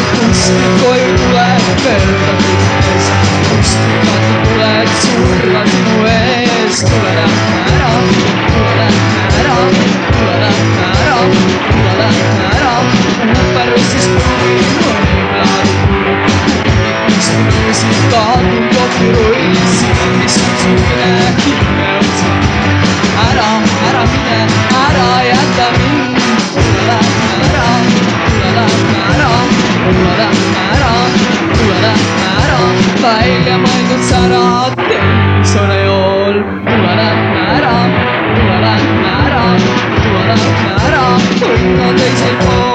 kuskilt koju tuleb mööda kõnnes, kust vaata tuled surra sinu ees. Tule lähme ära, tule lähme ära, tule lähme ära, tule lähme ära. Uperussis puhin hõimlaadu kurb, mis mõõsid kaadun kohvirull, silmis on suvine hinne otsa. Ära, ära mine, ära jäta mind. Tule lähme ära, tule lähme ära, tule lähme ära, tule lähme ära. Välja mõeldud särad televisionejool. Tule lähme ära, tule lähme ära, tule lähme ära. Õnn on teisel pool.